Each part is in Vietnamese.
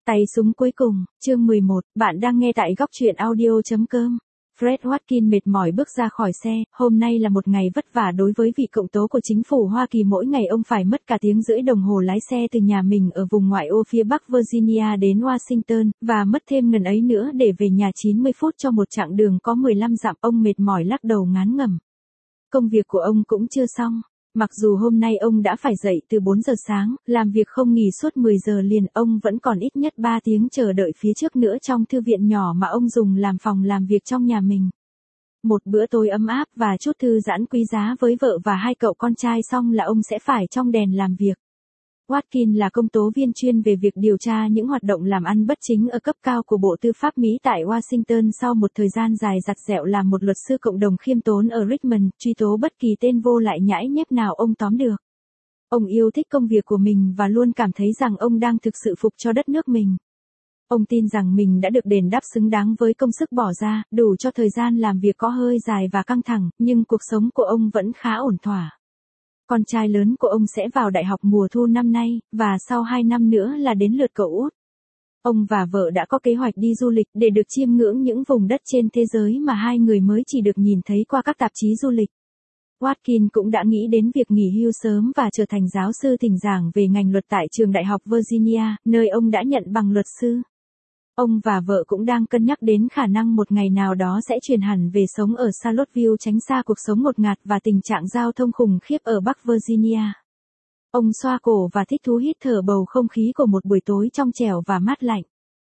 Tay súng cuối cùng, chương 11, bạn đang nghe tại góc truyện audio.com. Fred Watkins mệt mỏi bước ra khỏi xe, hôm nay là một ngày vất vả đối với vị cộng tố của chính phủ Hoa Kỳ, mỗi ngày ông phải mất cả tiếng rưỡi đồng hồ lái xe từ nhà mình ở vùng ngoại ô phía Bắc Virginia đến Washington, và mất thêm ngần ấy nữa để về nhà 90 phút cho một chặng đường có 15 dặm. Ông mệt mỏi lắc đầu ngán ngẩm. Công việc của ông cũng chưa xong. Mặc dù hôm nay ông đã phải dậy từ 4 giờ sáng, làm việc không nghỉ suốt 10 giờ liền, ông vẫn còn ít nhất 3 tiếng chờ đợi phía trước nữa trong thư viện nhỏ mà ông dùng làm phòng làm việc trong nhà mình. Một bữa tối ấm áp và chút thư giãn quý giá với vợ và hai cậu con trai xong là ông sẽ phải trong đèn làm việc. Watkins là công tố viên chuyên về việc điều tra những hoạt động làm ăn bất chính ở cấp cao của Bộ Tư pháp Mỹ tại Washington. Sau một thời gian dài dặt dẹo làm một luật sư cộng đồng khiêm tốn ở Richmond, truy tố bất kỳ tên vô lại nhãi nhép nào ông tóm được. Ông yêu thích công việc của mình và luôn cảm thấy rằng ông đang thực sự phục cho đất nước mình. Ông tin rằng mình đã được đền đáp xứng đáng với công sức bỏ ra, đủ cho thời gian làm việc có hơi dài và căng thẳng, nhưng cuộc sống của ông vẫn khá ổn thỏa. Con trai lớn của ông sẽ vào đại học mùa thu năm nay, và sau 2 năm nữa là đến lượt cậu út. Ông và vợ đã có kế hoạch đi du lịch để được chiêm ngưỡng những vùng đất trên thế giới mà hai người mới chỉ được nhìn thấy qua các tạp chí du lịch. Watkins cũng đã nghĩ đến việc nghỉ hưu sớm và trở thành giáo sư thỉnh giảng về ngành luật tại trường đại học Virginia, nơi ông đã nhận bằng luật sư. Ông và vợ cũng đang cân nhắc đến khả năng một ngày nào đó sẽ chuyển hẳn về sống ở Charlottesville, tránh xa cuộc sống ngột ngạt và tình trạng giao thông khủng khiếp ở Bắc Virginia. Ông xoa cổ và thích thú hít thở bầu không khí của một buổi tối trong trẻo và mát lạnh.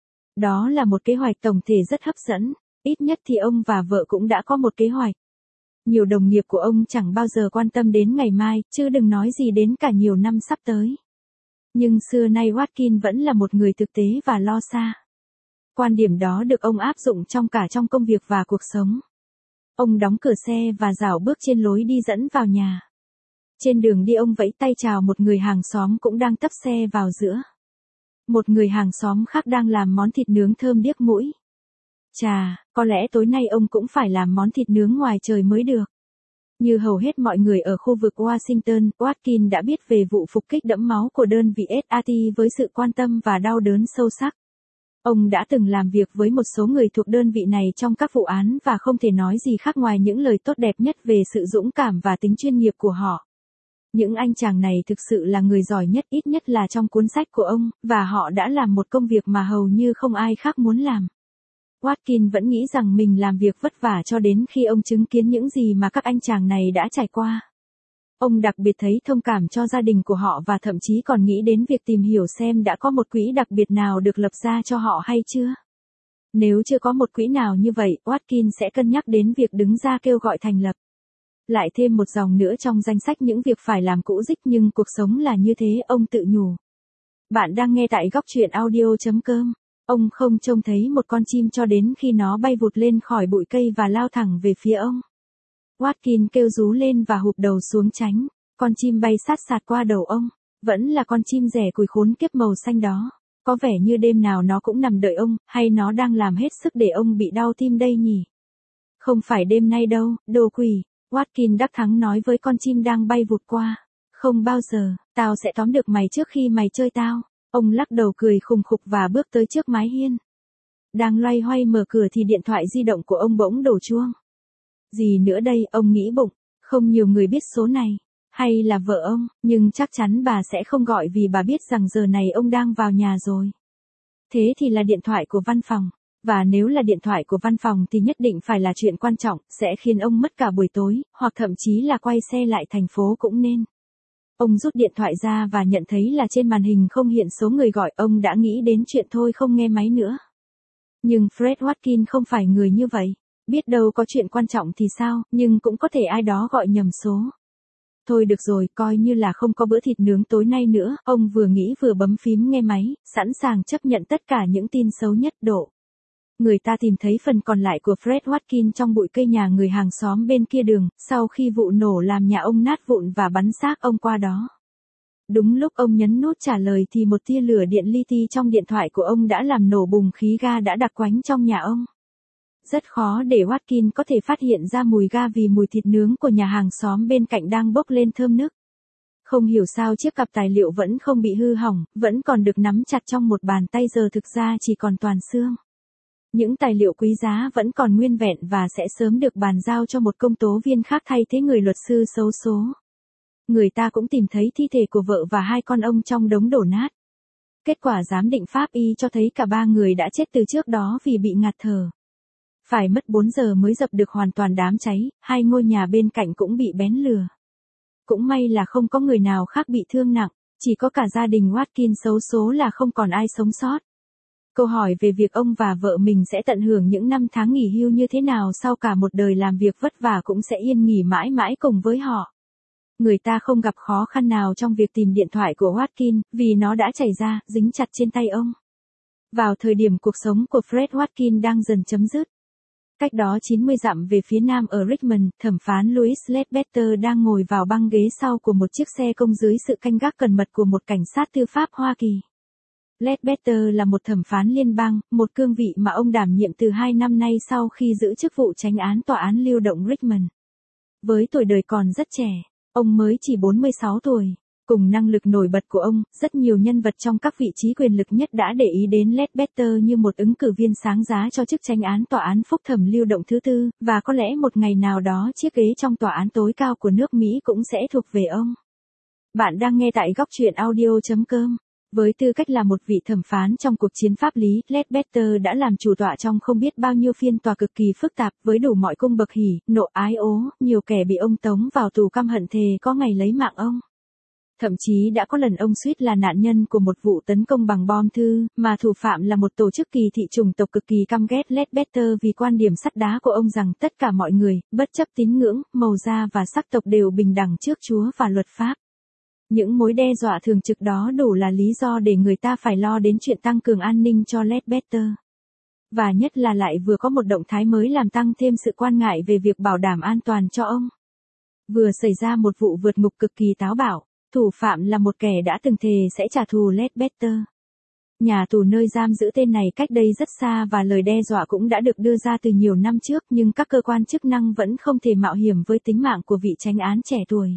Đó là một kế hoạch tổng thể rất hấp dẫn, ít nhất thì ông và vợ cũng đã có một kế hoạch. Nhiều đồng nghiệp của ông chẳng bao giờ quan tâm đến ngày mai, chứ đừng nói gì đến cả nhiều năm sắp tới. Nhưng xưa nay Watkins vẫn là một người thực tế và lo xa. Quan điểm đó được ông áp dụng trong công việc và cuộc sống. Ông đóng cửa xe và rảo bước trên lối đi dẫn vào nhà. Trên đường đi ông vẫy tay chào một người hàng xóm cũng đang tấp xe vào giữa. Một người hàng xóm khác đang làm món thịt nướng thơm điếc mũi. Chà, có lẽ tối nay ông cũng phải làm món thịt nướng ngoài trời mới được. Như hầu hết mọi người ở khu vực Washington, Watkins đã biết về vụ phục kích đẫm máu của đơn vị SAT với sự quan tâm và đau đớn sâu sắc. Ông đã từng làm việc với một số người thuộc đơn vị này trong các vụ án và không thể nói gì khác ngoài những lời tốt đẹp nhất về sự dũng cảm và tính chuyên nghiệp của họ. Những anh chàng này thực sự là người giỏi nhất, ít nhất là trong cuốn sách của ông, và họ đã làm một công việc mà hầu như không ai khác muốn làm. Watkins vẫn nghĩ rằng mình làm việc vất vả cho đến khi ông chứng kiến những gì mà các anh chàng này đã trải qua. Ông đặc biệt thấy thông cảm cho gia đình của họ và thậm chí còn nghĩ đến việc tìm hiểu xem đã có một quỹ đặc biệt nào được lập ra cho họ hay chưa. Nếu chưa có một quỹ nào như vậy, Watkins sẽ cân nhắc đến việc đứng ra kêu gọi thành lập. Lại thêm một dòng nữa trong danh sách những việc phải làm cũ rích, nhưng cuộc sống là như thế, ông tự nhủ. Bạn đang nghe tại góc truyện audio.com. Ông không trông thấy một con chim cho đến khi nó bay vụt lên khỏi bụi cây và lao thẳng về phía ông. Watkins kêu rú lên và hụp đầu xuống tránh. Con chim bay sát sạt qua đầu ông. Vẫn là con chim rẻ cùi khốn kiếp màu xanh đó. Có vẻ như đêm nào nó cũng nằm đợi ông, hay nó đang làm hết sức để ông bị đau tim đây nhỉ? Không phải đêm nay đâu, đồ quỷ. Watkins đắc thắng nói với con chim đang bay vụt qua. Không bao giờ, tao sẽ tóm được mày trước khi mày chơi tao. Ông lắc đầu cười khùng khục và bước tới trước mái hiên. Đang loay hoay mở cửa thì điện thoại di động của ông bỗng đổ chuông. Gì nữa đây, ông nghĩ bụng, không nhiều người biết số này. Hay là vợ ông, nhưng chắc chắn bà sẽ không gọi vì bà biết rằng giờ này ông đang vào nhà rồi. Thế thì là điện thoại của văn phòng. Và nếu là điện thoại của văn phòng thì nhất định phải là chuyện quan trọng, sẽ khiến ông mất cả buổi tối, hoặc thậm chí là quay xe lại thành phố cũng nên. Ông rút điện thoại ra và nhận thấy là trên màn hình không hiện số người gọi, ông đã nghĩ đến chuyện thôi không nghe máy nữa. Nhưng Fred Watkins không phải người như vậy. Biết đâu có chuyện quan trọng thì sao, nhưng cũng có thể ai đó gọi nhầm số. Thôi được rồi, coi như là không có bữa thịt nướng tối nay nữa, ông vừa nghĩ vừa bấm phím nghe máy, sẵn sàng chấp nhận tất cả những tin xấu nhất độ. Người ta tìm thấy phần còn lại của Fred Watkins trong bụi cây nhà người hàng xóm bên kia đường, sau khi vụ nổ làm nhà ông nát vụn và bắn xác ông qua đó. Đúng lúc ông nhấn nút trả lời thì một tia lửa điện li ti trong điện thoại của ông đã làm nổ bùng khí ga đã đặc quánh trong nhà ông. Rất khó để Watkins có thể phát hiện ra mùi ga vì mùi thịt nướng của nhà hàng xóm bên cạnh đang bốc lên thơm nức. Không hiểu sao chiếc cặp tài liệu vẫn không bị hư hỏng, vẫn còn được nắm chặt trong một bàn tay giờ thực ra chỉ còn toàn xương. Những tài liệu quý giá vẫn còn nguyên vẹn và sẽ sớm được bàn giao cho một công tố viên khác thay thế người luật sư xấu số. Người ta cũng tìm thấy thi thể của vợ và hai con ông trong đống đổ nát. Kết quả giám định pháp y cho thấy cả ba người đã chết từ trước đó vì bị ngạt thở. Phải mất 4 giờ mới dập được hoàn toàn đám cháy, hai ngôi nhà bên cạnh cũng bị bén lửa. Cũng may là không có người nào khác bị thương nặng, chỉ có cả gia đình Watkins xấu số là không còn ai sống sót. Câu hỏi về việc ông và vợ mình sẽ tận hưởng những năm tháng nghỉ hưu như thế nào sau cả một đời làm việc vất vả cũng sẽ yên nghỉ mãi mãi cùng với họ. Người ta không gặp khó khăn nào trong việc tìm điện thoại của Watkins, vì nó đã chảy ra, dính chặt trên tay ông. Vào thời điểm cuộc sống của Fred Watkins đang dần chấm dứt. Cách đó 90 dặm về phía nam ở Richmond, thẩm phán Louis Ledbetter đang ngồi vào băng ghế sau của một chiếc xe công dưới sự canh gác cẩn mật của một cảnh sát tư pháp Hoa Kỳ. Ledbetter là một thẩm phán liên bang, một cương vị mà ông đảm nhiệm từ 2 năm nay sau khi giữ chức vụ chánh án tòa án lưu động Richmond. Với tuổi đời còn rất trẻ, ông mới chỉ 46 tuổi. Cùng năng lực nổi bật của ông, rất nhiều nhân vật trong các vị trí quyền lực nhất đã để ý đến Ledbetter như một ứng cử viên sáng giá cho chức chánh án tòa án phúc thẩm lưu động thứ tư, và có lẽ một ngày nào đó chiếc ghế trong tòa án tối cao của nước Mỹ cũng sẽ thuộc về ông. Bạn đang nghe tại góc truyện audio.com. Với tư cách là một vị thẩm phán trong cuộc chiến pháp lý, Ledbetter đã làm chủ tọa trong không biết bao nhiêu phiên tòa cực kỳ phức tạp, với đủ mọi cung bậc hỉ, nộ ái ố, nhiều kẻ bị ông tống vào tù căm hận thề có ngày lấy mạng ông. Thậm chí đã có lần ông suýt là nạn nhân của một vụ tấn công bằng bom thư, mà thủ phạm là một tổ chức kỳ thị chủng tộc cực kỳ căm ghét Ledbetter vì quan điểm sắt đá của ông rằng tất cả mọi người, bất chấp tín ngưỡng, màu da và sắc tộc đều bình đẳng trước Chúa và luật pháp. Những mối đe dọa thường trực đó đủ là lý do để người ta phải lo đến chuyện tăng cường an ninh cho Ledbetter. Và nhất là lại vừa có một động thái mới làm tăng thêm sự quan ngại về việc bảo đảm an toàn cho ông. Vừa xảy ra một vụ vượt ngục cực kỳ táo bạo, thủ phạm là một kẻ đã từng thề sẽ trả thù Ledbetter. Nhà tù nơi giam giữ tên này cách đây rất xa và lời đe dọa cũng đã được đưa ra từ nhiều năm trước, nhưng các cơ quan chức năng vẫn không thể mạo hiểm với tính mạng của vị chánh án trẻ tuổi.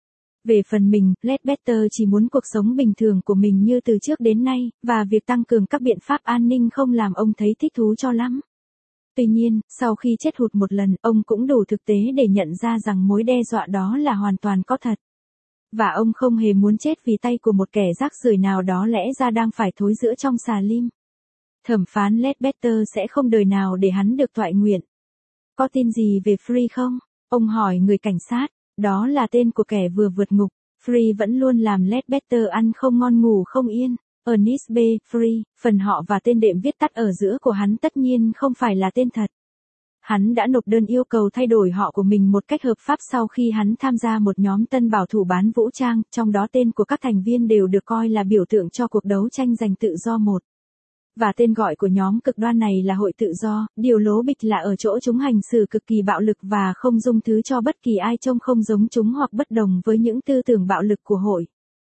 Về phần mình, Ledbetter chỉ muốn cuộc sống bình thường của mình như từ trước đến nay, và việc tăng cường các biện pháp an ninh không làm ông thấy thích thú cho lắm. Tuy nhiên, sau khi chết hụt một lần, ông cũng đủ thực tế để nhận ra rằng mối đe dọa đó là hoàn toàn có thật. Và ông không hề muốn chết vì tay của một kẻ rác rưởi nào đó lẽ ra đang phải thối rữa trong xà lim. Thẩm phán Ledbetter sẽ không đời nào để hắn được toại nguyện. Có tin gì về Free không? Ông hỏi người cảnh sát. Đó là tên của kẻ vừa vượt ngục. Free vẫn luôn làm Ledbetter ăn không ngon ngủ không yên. Ernest B. Free, phần họ và tên đệm viết tắt ở giữa của hắn tất nhiên không phải là tên thật. Hắn đã nộp đơn yêu cầu thay đổi họ của mình một cách hợp pháp sau khi hắn tham gia một nhóm tân bảo thủ bán vũ trang, trong đó tên của các thành viên đều được coi là biểu tượng cho cuộc đấu tranh giành tự do một. Và tên gọi của nhóm cực đoan này là Hội Tự Do, điều lố bịch là ở chỗ chúng hành xử cực kỳ bạo lực và không dung thứ cho bất kỳ ai trông không giống chúng hoặc bất đồng với những tư tưởng bạo lực của hội.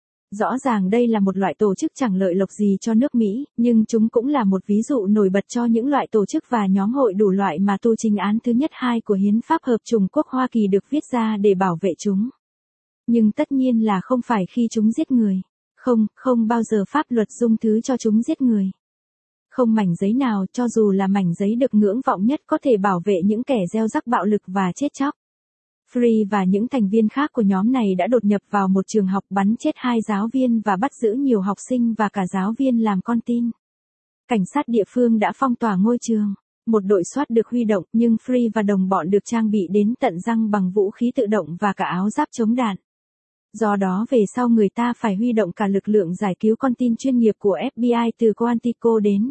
Rõ ràng đây là một loại tổ chức chẳng lợi lộc gì cho nước Mỹ, nhưng chúng cũng là một ví dụ nổi bật cho những loại tổ chức và nhóm hội đủ loại mà tu chính án thứ nhất 2 của Hiến pháp Hợp chủng quốc Hoa Kỳ được viết ra để bảo vệ chúng. Nhưng tất nhiên là không phải khi chúng giết người. Không bao giờ pháp luật dung thứ cho chúng giết người. Không mảnh giấy nào, cho dù là mảnh giấy được ngưỡng vọng nhất, có thể bảo vệ những kẻ gieo rắc bạo lực và chết chóc. Free và những thành viên khác của nhóm này đã đột nhập vào một trường học, bắn chết 2 giáo viên và bắt giữ nhiều học sinh và cả giáo viên làm con tin. Cảnh sát địa phương đã phong tỏa ngôi trường. Một đội SWAT được huy động, nhưng Free và đồng bọn được trang bị đến tận răng bằng vũ khí tự động và cả áo giáp chống đạn. Do đó về sau người ta phải huy động cả lực lượng giải cứu con tin chuyên nghiệp của FBI từ Quantico đến.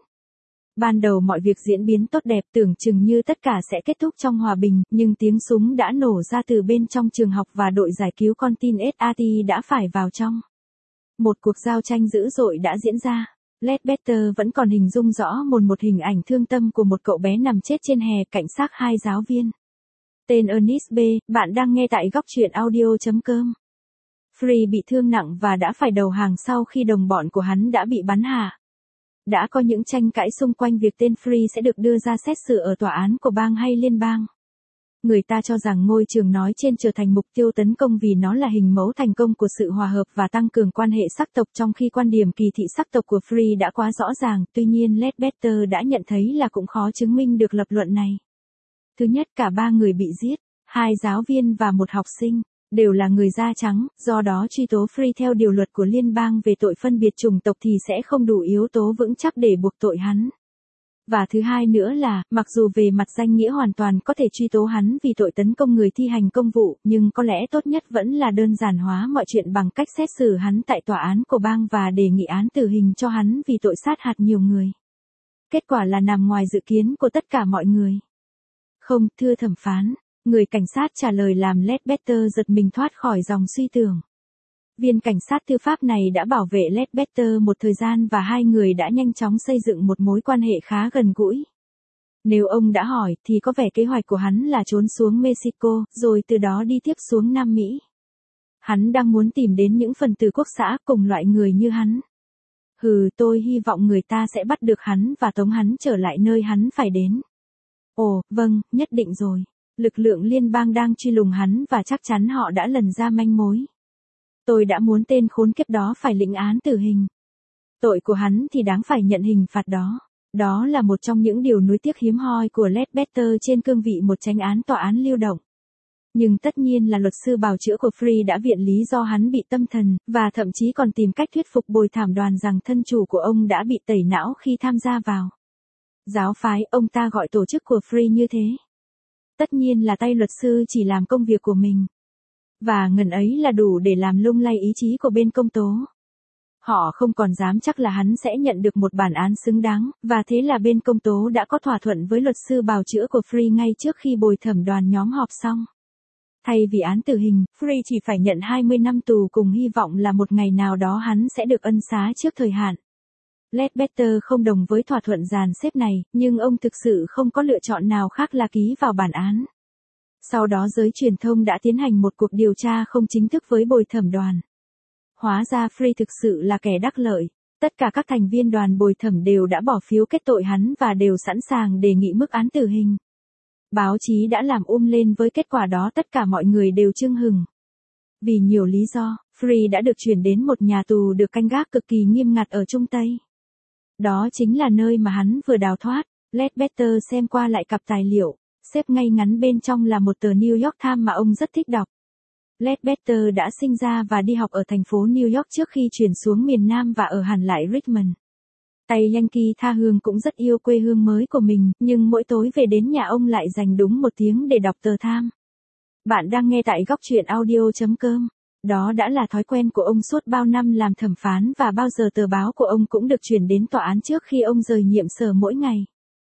Ban đầu mọi việc diễn biến tốt đẹp, tưởng chừng như tất cả sẽ kết thúc trong hòa bình, nhưng tiếng súng đã nổ ra từ bên trong trường học và đội giải cứu con tin SAT đã phải vào trong. Một cuộc giao tranh dữ dội đã diễn ra. Ledbetter vẫn còn hình dung rõ một hình ảnh thương tâm của một cậu bé nằm chết trên hè cạnh xác 2 giáo viên. Tên Ernest B. Bạn đang nghe tại góc truyện audio.com. Free bị thương nặng và đã phải đầu hàng sau khi đồng bọn của hắn đã bị bắn hạ. Đã có những tranh cãi xung quanh việc tên Free sẽ được đưa ra xét xử ở tòa án của bang hay liên bang. Người ta cho rằng ngôi trường nói trên trở thành mục tiêu tấn công vì nó là hình mẫu thành công của sự hòa hợp và tăng cường quan hệ sắc tộc, trong khi quan điểm kỳ thị sắc tộc của Free đã quá rõ ràng, tuy nhiên Ledbetter đã nhận thấy là cũng khó chứng minh được lập luận này. Thứ nhất, cả 3 người bị giết, 2 giáo viên và 1 học sinh, đều là người da trắng, do đó truy tố Free theo điều luật của liên bang về tội phân biệt chủng tộc thì sẽ không đủ yếu tố vững chắc để buộc tội hắn. Và thứ hai nữa là, mặc dù về mặt danh nghĩa hoàn toàn có thể truy tố hắn vì tội tấn công người thi hành công vụ, nhưng có lẽ tốt nhất vẫn là đơn giản hóa mọi chuyện bằng cách xét xử hắn tại tòa án của bang và đề nghị án tử hình cho hắn vì tội sát hại nhiều người. Kết quả là nằm ngoài dự kiến của tất cả mọi người. Không, thưa thẩm phán, người cảnh sát trả lời làm Ledbetter giật mình thoát khỏi dòng suy tưởng. Viên cảnh sát tư pháp này đã bảo vệ Ledbetter một thời gian và hai người đã nhanh chóng xây dựng một mối quan hệ khá gần gũi. Nếu ông đã hỏi thì có vẻ kế hoạch của hắn là trốn xuống Mexico, rồi từ đó đi tiếp xuống Nam Mỹ. Hắn đang muốn tìm đến những phần tử quốc xã cùng loại người như hắn. Tôi hy vọng người ta sẽ bắt được hắn và tống hắn trở lại nơi hắn phải đến. Ồ, vâng, nhất định rồi. Lực lượng liên bang đang truy lùng hắn và chắc chắn họ đã lần ra manh mối. Tôi đã muốn tên khốn kiếp đó phải lĩnh án tử hình. Tội của hắn thì đáng phải nhận hình phạt đó. Đó là một trong những điều nuối tiếc hiếm hoi của Ledbetter trên cương vị một chánh án tòa án lưu động. Nhưng tất nhiên là luật sư bào chữa của Free đã viện lý do hắn bị tâm thần, và thậm chí còn tìm cách thuyết phục bồi thảm đoàn rằng thân chủ của ông đã bị tẩy não khi tham gia vào giáo phái, ông ta gọi tổ chức của Free như thế. Tất nhiên là tay luật sư chỉ làm công việc của mình. Và ngần ấy là đủ để làm lung lay ý chí của bên công tố. Họ không còn dám chắc là hắn sẽ nhận được một bản án xứng đáng, và thế là bên công tố đã có thỏa thuận với luật sư bào chữa của Free ngay trước khi bồi thẩm đoàn nhóm họp xong. Thay vì án tử hình, Free chỉ phải nhận 20 năm tù cùng hy vọng là một ngày nào đó hắn sẽ được ân xá trước thời hạn. Ledbetter không đồng với thỏa thuận dàn xếp này, nhưng ông thực sự không có lựa chọn nào khác là ký vào bản án. Sau đó giới truyền thông đã tiến hành một cuộc điều tra không chính thức với bồi thẩm đoàn. Hóa ra Free thực sự là kẻ đắc lợi. Tất cả các thành viên đoàn bồi thẩm đều đã bỏ phiếu kết tội hắn và đều sẵn sàng đề nghị mức án tử hình. Báo chí đã làm lên với kết quả đó, tất cả mọi người đều chưng hừng. Vì nhiều lý do, Free đã được chuyển đến một nhà tù được canh gác cực kỳ nghiêm ngặt ở Trung Tây. Đó chính là nơi mà hắn vừa đào thoát. Ledbetter xem qua lại cặp tài liệu, xếp ngay ngắn bên trong là một tờ New York Times mà ông rất thích đọc. Ledbetter đã sinh ra và đi học ở thành phố New York trước khi chuyển xuống miền Nam và ở hẳn lại Richmond. Tay Yankee tha hương cũng rất yêu quê hương mới của mình, nhưng mỗi tối về đến nhà ông lại dành đúng 1 tiếng để đọc tờ Times. Bạn đang nghe tại góc truyện audio.com. Đó đã là thói quen của ông suốt bao năm làm thẩm phán và bao giờ tờ báo của ông cũng được chuyển đến tòa án trước khi ông rời nhiệm sở mỗi ngày.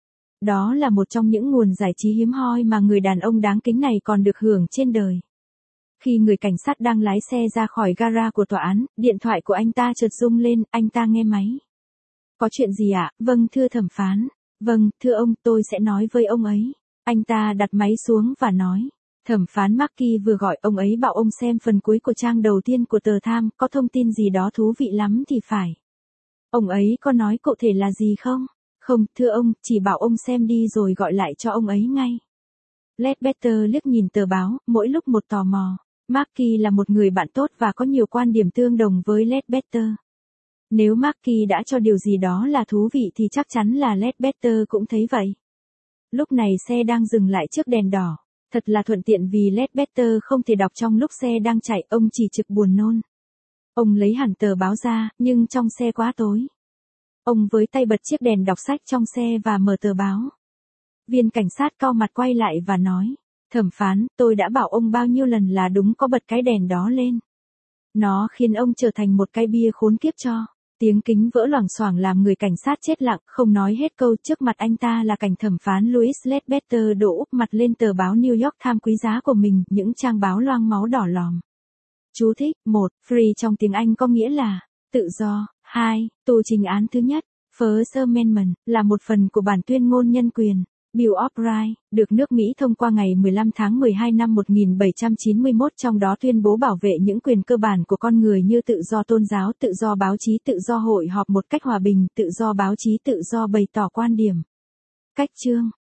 Đó là một trong những nguồn giải trí hiếm hoi mà người đàn ông đáng kính này còn được hưởng trên đời. Khi người cảnh sát đang lái xe ra khỏi gara của tòa án, điện thoại của anh ta chợt rung lên, anh ta nghe máy. Có chuyện gì ạ? Vâng, thưa thẩm phán. Vâng, thưa ông, tôi sẽ nói với ông ấy. Anh ta đặt máy xuống và nói. Thẩm phán Markey vừa gọi, ông ấy bảo ông xem phần cuối của trang đầu tiên của tờ Times, có thông tin gì đó thú vị lắm thì phải. Ông ấy có nói cụ thể là gì không? Không, thưa ông, chỉ bảo ông xem đi rồi gọi lại cho ông ấy ngay. Ledbetter liếc nhìn tờ báo, mỗi lúc một tò mò. Markey là một người bạn tốt và có nhiều quan điểm tương đồng với Ledbetter. Nếu Markey đã cho điều gì đó là thú vị thì chắc chắn là Ledbetter cũng thấy vậy. Lúc này xe đang dừng lại trước đèn đỏ. Thật là thuận tiện vì Ledbetter không thể đọc trong lúc xe đang chạy, ông chỉ trực buồn nôn. Ông lấy hẳn tờ báo ra, nhưng trong xe quá tối. Ông với tay bật chiếc đèn đọc sách trong xe và mở tờ báo. Viên cảnh sát cau mặt quay lại và nói. Thẩm phán, tôi đã bảo ông bao nhiêu lần là đúng có bật cái đèn đó lên. Nó khiến ông trở thành một cái bia khốn kiếp cho. Tiếng kính vỡ loảng xoảng làm người cảnh sát chết lặng, không nói hết câu. Trước mặt anh ta là cảnh thẩm phán Louis Ledbetter đổ úp mặt lên tờ báo New York Times quý giá của mình, những trang báo loang máu đỏ lòm. Chú thích: 1. Free trong tiếng Anh có nghĩa là tự do. 2. Tù trình án thứ nhất. First Amendment là một phần của bản tuyên ngôn nhân quyền. Bill of Rights, được nước Mỹ thông qua ngày 15 tháng 12 năm 1791, trong đó tuyên bố bảo vệ những quyền cơ bản của con người như tự do tôn giáo, tự do báo chí, tự do hội họp một cách hòa bình, tự do báo chí, tự do bày tỏ quan điểm. Cách chương